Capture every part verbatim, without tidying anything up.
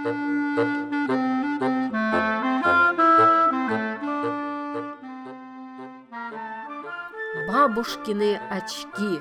Бабушкины очки.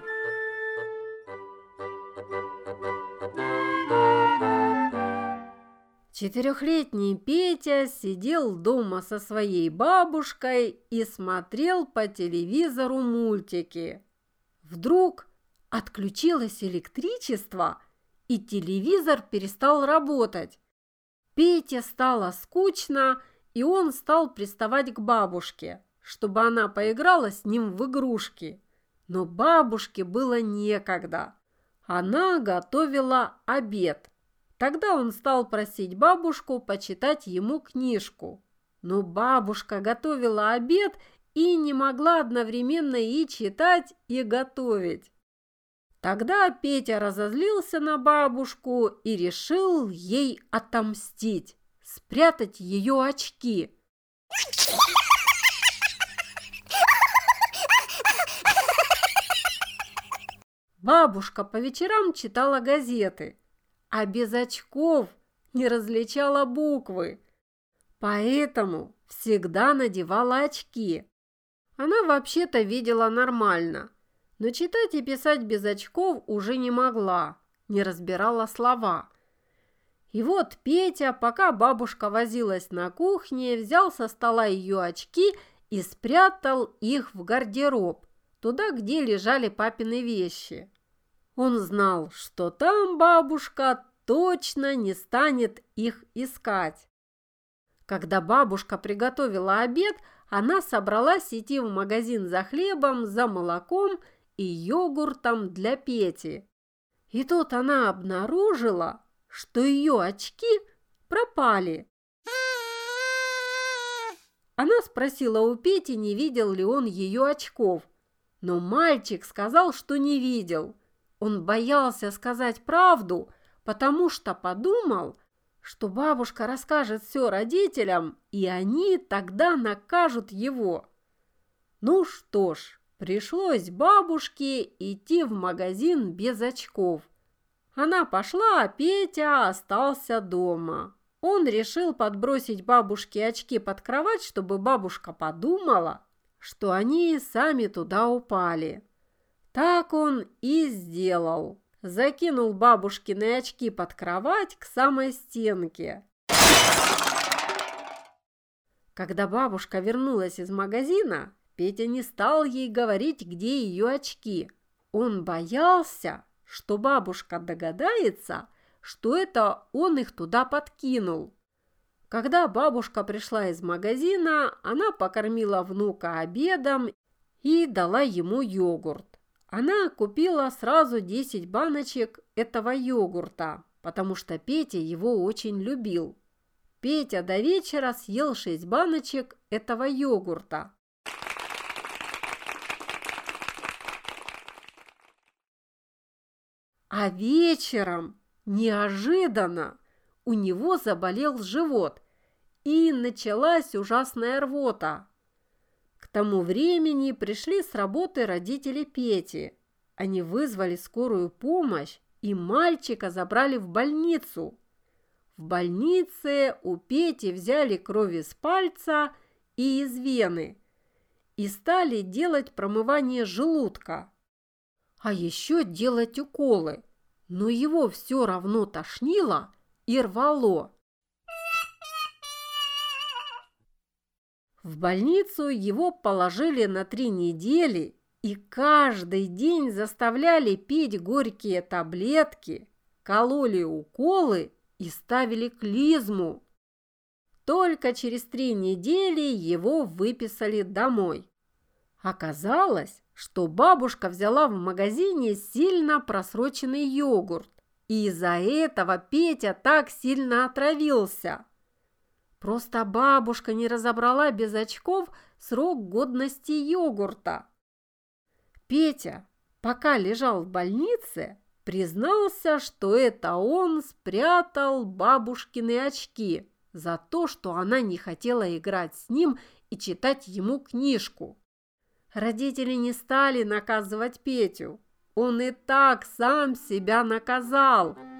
Четырехлетний Петя сидел дома со своей бабушкой и смотрел по телевизору мультики. Вдруг отключилось электричество, и телевизор перестал работать. Пете стало скучно, и он стал приставать к бабушке, чтобы она поиграла с ним в игрушки. Но бабушке было некогда. Она готовила обед. Тогда он стал просить бабушку почитать ему книжку. Но бабушка готовила обед и не могла одновременно и читать, и готовить. Тогда Петя разозлился на бабушку и решил ей отомстить, спрятать ее очки. Бабушка по вечерам читала газеты, а без очков не различала буквы, поэтому всегда надевала очки. Она вообще-то видела нормально, но читать и писать без очков уже не могла, не разбирала слова. И вот Петя, пока бабушка возилась на кухне, взял со стола ее очки и спрятал их в гардероб, туда, где лежали папины вещи. Он знал, что там бабушка точно не станет их искать. Когда бабушка приготовила обед, она собралась идти в магазин за хлебом, за молоком и йогуртом для Пети. И тут она обнаружила, что ее очки пропали. Она спросила у Пети, не видел ли он ее очков, но мальчик сказал, что не видел. Он боялся сказать правду, потому что подумал, что бабушка расскажет все родителям, и они тогда накажут его. Ну что ж, пришлось бабушке идти в магазин без очков. Она пошла, а Петя остался дома. Он решил подбросить бабушке очки под кровать, чтобы бабушка подумала, что они сами туда упали. Так он и сделал. Закинул бабушкины очки под кровать к самой стенке. Когда бабушка вернулась из магазина, Петя не стал ей говорить, где ее очки. Он боялся, что бабушка догадается, что это он их туда подкинул. Когда бабушка пришла из магазина, она покормила внука обедом и дала ему йогурт. Она купила сразу десять баночек этого йогурта, потому что Петя его очень любил. Петя до вечера съел шесть баночек этого йогурта. А вечером неожиданно у него заболел живот, и началась ужасная рвота. К тому времени пришли с работы родители Пети. Они вызвали скорую помощь, и мальчика забрали в больницу. В больнице у Пети взяли кровь из пальца и из вены и стали делать промывание желудка, а еще делать уколы, но его все равно тошнило и рвало. В больницу его положили на три недели и каждый день заставляли пить горькие таблетки, кололи уколы и ставили клизму. Только через три недели его выписали домой. Оказалось, что бабушка взяла в магазине сильно просроченный йогурт, и из-за этого Петя так сильно отравился. Просто бабушка не разобрала без очков срок годности йогурта. Петя, пока лежал в больнице, признался, что это он спрятал бабушкины очки за то, что она не хотела играть с ним и читать ему книжку. Родители не стали наказывать Петю. Он и так сам себя наказал.